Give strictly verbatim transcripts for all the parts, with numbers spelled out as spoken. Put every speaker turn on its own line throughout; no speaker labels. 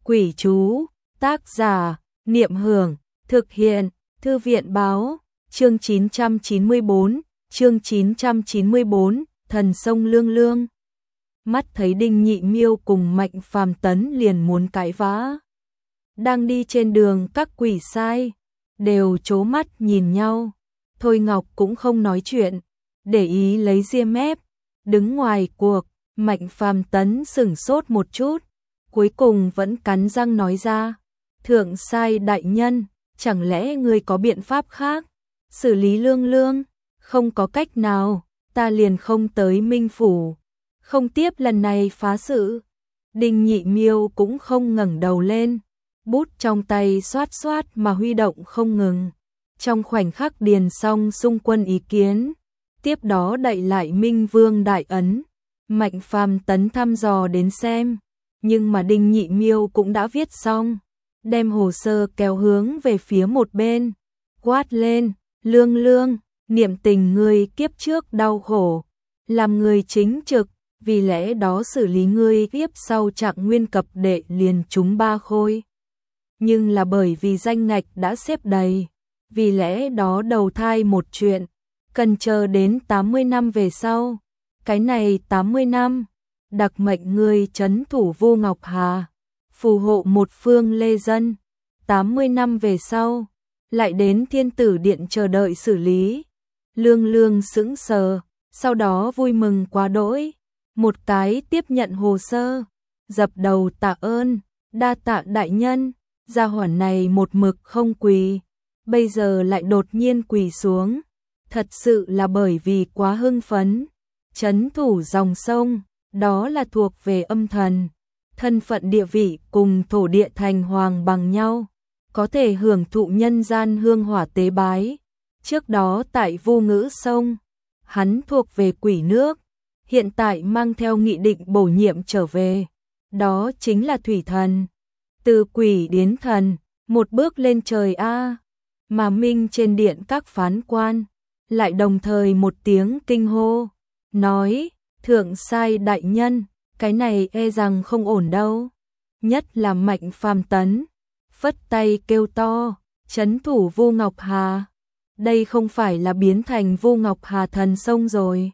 Quỷ chú, tác giả, Niệm Hưởng, thực hiện, Thư viện báo, chương chín trăm chín mươi bốn, chương chín trăm chín mươi bốn, thần sông Lương Lương. Mắt thấy Đinh Nhị Miêu cùng Mạnh Phàm Tấn liền muốn cãi vã. Đang đi trên đường các quỷ sai, đều trố mắt nhìn nhau. Thôi Ngọc cũng không nói chuyện, để ý lấy diêm ép, đứng ngoài cuộc. Mạnh Phàm Tấn sửng sốt một chút, cuối cùng vẫn cắn răng nói ra, thượng sai đại nhân, chẳng lẽ ngươi có biện pháp khác, xử lý Lương Lương, không có cách nào, ta liền không tới Minh Phủ, không tiếp lần này phá sự. Đinh Nhị Miêu cũng không ngẩng đầu lên, bút trong tay xoát xoát mà huy động không ngừng, trong khoảnh khắc điền xong xung quân ý kiến, tiếp đó đậy lại Minh Vương đại ấn. Mạnh Phàm Tấn thăm dò đến xem, nhưng mà Đinh Nhị Miêu cũng đã viết xong, đem hồ sơ kéo hướng về phía một bên, quát lên, Lương Lương, niệm tình ngươi kiếp trước đau khổ, làm người chính trực, vì lẽ đó xử lý ngươi kiếp sau Trạng Nguyên cập đệ liền trúng ba khôi. Nhưng là bởi vì danh ngạch đã xếp đầy, vì lẽ đó đầu thai một chuyện, cần chờ đến tám mươi năm về sau. Cái này tám mươi năm, đặc mệnh ngươi trấn thủ Vu Ngọc Hà, phù hộ một phương lê dân. tám mươi năm về sau, lại đến Thiên Tử Điện chờ đợi xử lý. Lương Lương sững sờ, sau đó vui mừng quá đỗi, một cái tiếp nhận hồ sơ, dập đầu tạ ơn, đa tạ đại nhân. Gia hỏa này một mực không quỳ, bây giờ lại đột nhiên quỳ xuống, thật sự là bởi vì quá hưng phấn. Trấn thủ dòng sông, đó là thuộc về âm thần, thân phận địa vị cùng thổ địa thành hoàng bằng nhau, có thể hưởng thụ nhân gian hương hỏa tế bái. Trước đó tại Vô Ngữ Sông, hắn thuộc về quỷ nước, hiện tại mang theo nghị định bổ nhiệm trở về, đó chính là thủy thần. Từ quỷ đến thần, một bước lên trời a. Mà Minh trên điện các phán quan, lại đồng thời một tiếng kinh hô. Nói, thượng sai đại nhân, cái này e rằng không ổn đâu. Nhất là Mạnh Phàm Tấn, phất tay kêu to, trấn thủ Vu Ngọc Hà. Đây không phải là biến thành Vu Ngọc Hà thần sông rồi.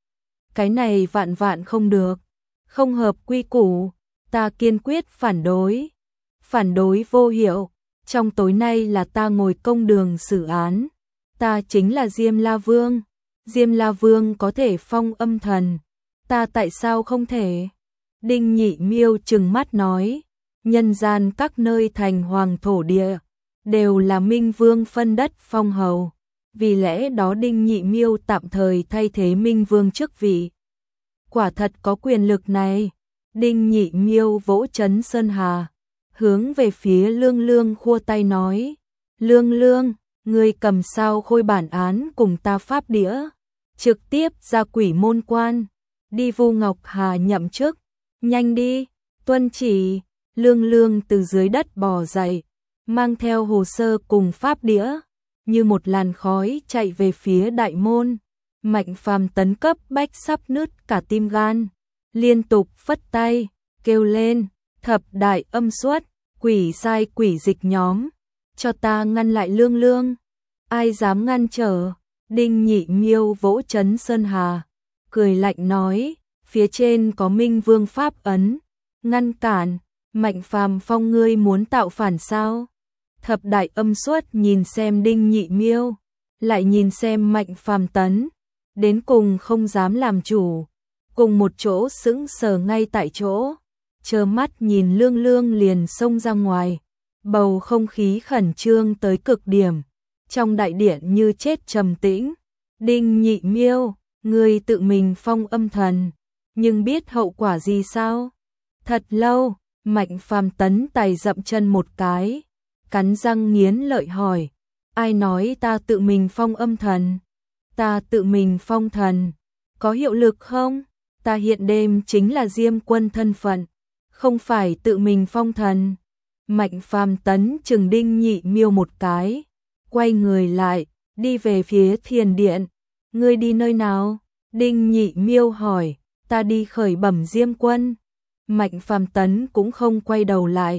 Cái này vạn vạn không được, không hợp quy củ, ta kiên quyết phản đối. Phản đối vô hiệu, trong tối nay là ta ngồi công đường xử án, ta chính là Diêm La Vương. Diêm La Vương có thể phong âm thần, ta tại sao không thể? Đinh Nhị Miêu trừng mắt nói, nhân gian các nơi thành hoàng thổ địa, đều là Minh Vương phân đất phong hầu, vì lẽ đó Đinh Nhị Miêu tạm thời thay thế Minh Vương chức vị. Quả thật có quyền lực này. Đinh Nhị Miêu vỗ trấn Sơn Hà, hướng về phía Lương Lương khua tay nói, Lương Lương, ngươi cầm sao khôi bản án cùng ta pháp đĩa, trực tiếp ra quỷ môn quan, đi Vu Ngọc Hà nhậm chức, nhanh đi, tuân chỉ. Lương Lương từ dưới đất bò dậy, mang theo hồ sơ cùng pháp đĩa, như một làn khói chạy về phía đại môn. Mạnh Phàm Tấn cấp bách sắp nứt cả tim gan, liên tục phất tay, kêu lên, thập đại âm xuất, quỷ sai quỷ dịch nhóm, cho ta ngăn lại Lương Lương, ai dám ngăn trở? Đinh Nhị Miêu vỗ trấn Sơn Hà, cười lạnh nói, phía trên có Minh Vương pháp ấn, ngăn cản. Mạnh Phàm Phong ngươi muốn tạo phản sao? Thập đại âm xuất nhìn xem Đinh Nhị Miêu, lại nhìn xem Mạnh Phàm Tấn, đến cùng không dám làm chủ, cùng một chỗ sững sờ ngay tại chỗ, trơ mắt nhìn Lương Lương liền xông ra ngoài, bầu không khí khẩn trương tới cực điểm. Trong đại điện như chết trầm tĩnh. Đinh Nhị Miêu, ngươi tự mình phong âm thần, nhưng biết hậu quả gì sao? Thật lâu, Mạnh Phàm Tấn tài dậm chân một cái, cắn răng nghiến lợi hỏi, ai nói ta tự mình phong âm thần? Ta tự mình phong thần, có hiệu lực không? Ta hiện đêm chính là Diêm Quân thân phận, không phải tự mình phong thần. Mạnh Phàm Tấn trừng Đinh Nhị Miêu một cái, quay người lại, đi về phía thiền điện. Ngươi đi nơi nào? Đinh Nhị Miêu hỏi. Ta đi khởi bẩm Diêm Quân. Mạnh Phàm Tấn cũng không quay đầu lại,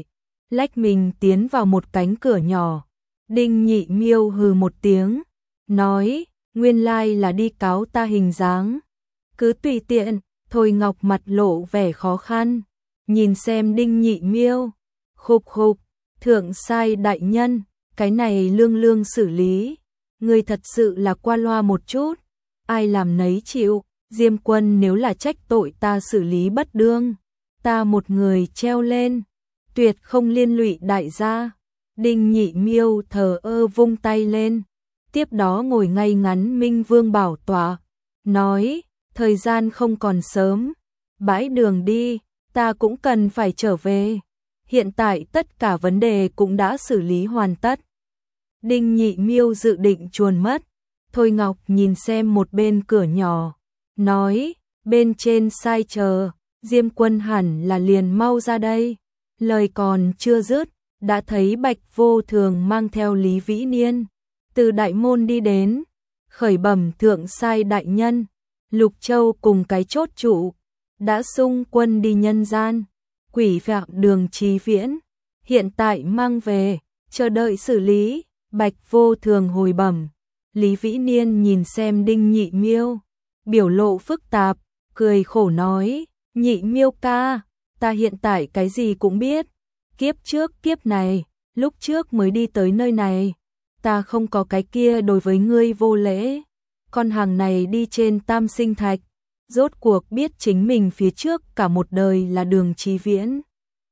lách mình tiến vào một cánh cửa nhỏ. Đinh Nhị Miêu hừ một tiếng, nói, nguyên lai là đi cáo ta hình dáng. Cứ tùy tiện. Thôi Ngọc mặt lộ vẻ khó khăn, nhìn xem Đinh Nhị Miêu, khục khục, thượng sai đại nhân, cái này lương lương xử lý, người thật sự là qua loa một chút, ai làm nấy chịu, Diêm Quân nếu là trách tội ta xử lý bất đương, ta một người treo lên, tuyệt không liên lụy đại gia. Đinh Nhị Miêu thờ ơ vung tay lên, tiếp đó ngồi ngay ngắn Minh Vương bảo tọa, nói, thời gian không còn sớm, bãi đường đi, ta cũng cần phải trở về. Hiện tại tất cả vấn đề cũng đã xử lý hoàn tất. Đinh Nhị Miêu dự định chuồn mất. Thôi Ngọc nhìn xem một bên cửa nhỏ, nói, bên trên sai chờ, Diêm Quân hẳn là liền mau ra đây. Lời còn chưa dứt, đã thấy Bạch Vô Thường mang theo Lý Vĩ Niên từ đại môn đi đến, khởi bẩm thượng sai đại nhân. Lục Châu cùng cái chốt trụ đã xung quân đi nhân gian, quỷ phạt Đường Chí Viễn hiện tại mang về, chờ đợi xử lý. Bạch Vô Thường hồi bẩm. Lý Vĩ Niên nhìn xem Đinh Nhị Miêu, biểu lộ phức tạp, cười khổ nói, Nhị Miêu ca, ta hiện tại cái gì cũng biết, kiếp trước kiếp này, lúc trước mới đi tới nơi này, ta không có cái kia đối với ngươi vô lễ. Con hàng này đi trên Tam Sinh Thạch, rốt cuộc biết chính mình phía trước cả một đời là Đường Chí Viễn.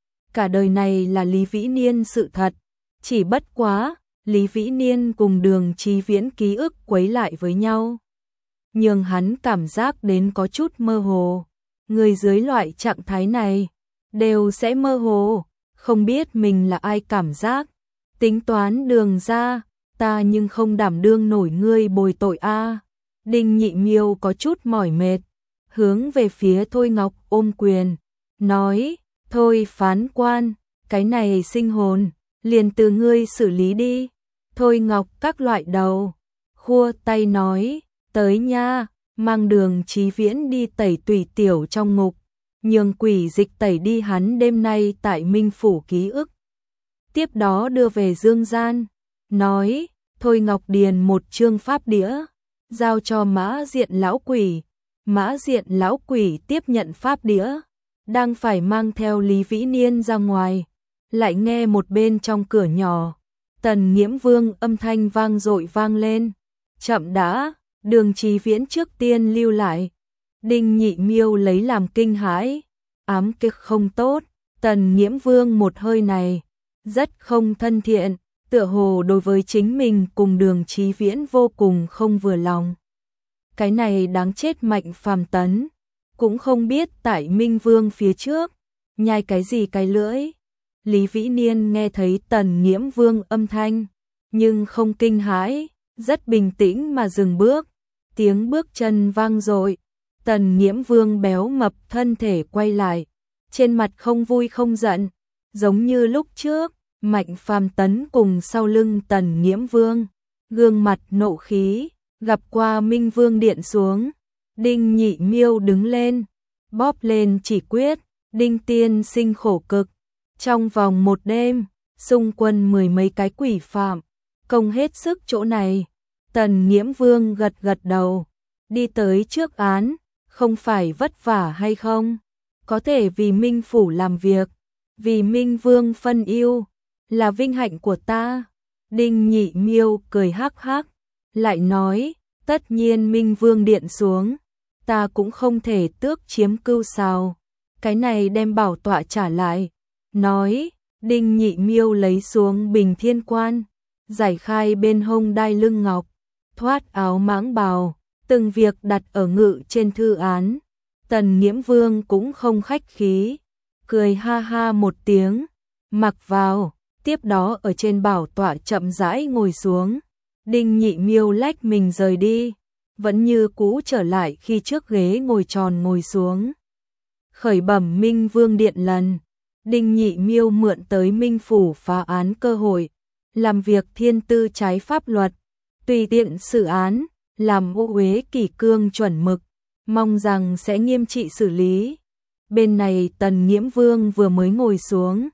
Cả đời này là Lý Vĩ Niên sự thật, chỉ bất quá, Lý Vĩ Niên cùng Đường Chí Viễn ký ức quấy lại với nhau. Nhưng hắn cảm giác đến có chút mơ hồ, người dưới loại trạng thái này, đều sẽ mơ hồ, không biết mình là ai cảm giác. Tính toán Đường ra, ta nhưng không đảm đương nổi ngươi bồi tội a. Đinh Nhị Miêu có chút mỏi mệt, hướng về phía Thôi Ngọc ôm quyền, nói, thôi phán quan, cái này sinh hồn, liền từ ngươi xử lý đi. Thôi Ngọc các loại đầu, khua tay nói, tới nha, mang Đường Chí Viễn đi tẩy tùy tiểu trong ngục, nhường quỷ dịch tẩy đi hắn đêm nay tại Minh Phủ ký ức. Tiếp đó đưa về dương gian, nói, Thôi Ngọc điền một chương pháp đĩa, giao cho Mã Diện lão quỷ. Mã Diện lão quỷ tiếp nhận pháp đĩa, đang phải mang theo Lý Vĩ Niên ra ngoài, lại nghe một bên trong cửa nhỏ, Tần Nghiễm Vương âm thanh vang dội vang lên, chậm đã, Đường Chí Viễn trước tiên lưu lại. Đinh Nhị Miêu lấy làm kinh hãi, ám kích không tốt, Tần Nghiễm Vương một hơi này, rất không thân thiện, tựa hồ đối với chính mình cùng Đường Chí Viễn vô cùng không vừa lòng. Cái này đáng chết Mạnh Phàm Tấn, cũng không biết tại Minh Vương phía trước, nhai cái gì cái lưỡi. Lý Vĩ Niên nghe thấy Tần Nghiễm Vương âm thanh, nhưng không kinh hãi, rất bình tĩnh mà dừng bước. Tiếng bước chân vang dội, Tần Nghiễm Vương béo mập thân thể quay lại, trên mặt không vui không giận, giống như lúc trước, Mạnh Phàm Tấn cùng sau lưng Tần Nghiễm Vương, gương mặt nộ khí, gặp qua Minh Vương điện xuống. Đinh Nhị Miêu đứng lên, bóp lên chỉ quyết, Đinh tiên sinh khổ cực. Trong vòng một đêm, xung quân mười mấy cái quỷ phạm, công hết sức chỗ này. Tần Nghiễm Vương gật gật đầu, đi tới trước án, không phải vất vả hay không? Có thể vì Minh Phủ làm việc, vì Minh Vương phân ưu, là vinh hạnh của ta. Đinh Nhị Miêu cười hắc hắc, lại nói, tất nhiên Minh Vương điện xuống, ta cũng không thể tước chiếm cưu sao. Cái này đem bảo tọa trả lại. Nói, Đinh Nhị Miêu lấy xuống bình thiên quan, giải khai bên hông đai lưng ngọc, thoát áo mãng bào, từng việc đặt ở ngự trên thư án. Tần Nghiễm Vương cũng không khách khí, cười ha ha một tiếng, mặc vào, tiếp đó ở trên bảo tọa chậm rãi ngồi xuống. Đinh Nhị Miêu lách mình rời đi, vẫn như cũ trở lại khi trước ghế ngồi tròn ngồi xuống. Khởi bẩm Minh Vương điện lần, Đinh Nhị Miêu mượn tới Minh Phủ phá án cơ hội, làm việc thiên tư trái pháp luật, tùy tiện xử án, làm ô uế kỷ cương chuẩn mực, mong rằng sẽ nghiêm trị xử lý. Bên này Tần Nghiễm Vương vừa mới ngồi xuống,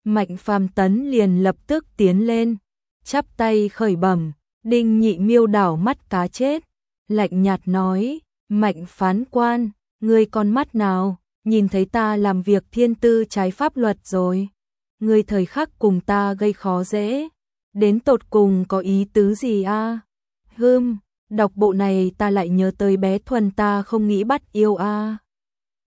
Mạnh Phàm Tấn liền lập tức tiến lên, chắp tay khởi bẩm. Đinh Nhị Miêu đảo mắt cá chết, lạnh nhạt nói, Mạnh phán quan, ngươi con mắt nào, nhìn thấy ta làm việc thiên tư trái pháp luật rồi. Ngươi thời khắc cùng ta gây khó dễ, đến tột cùng có ý tứ gì a? À? Hừm, đọc bộ này ta lại nhớ tới bé Thuần ta không nghĩ bắt yêu a. À.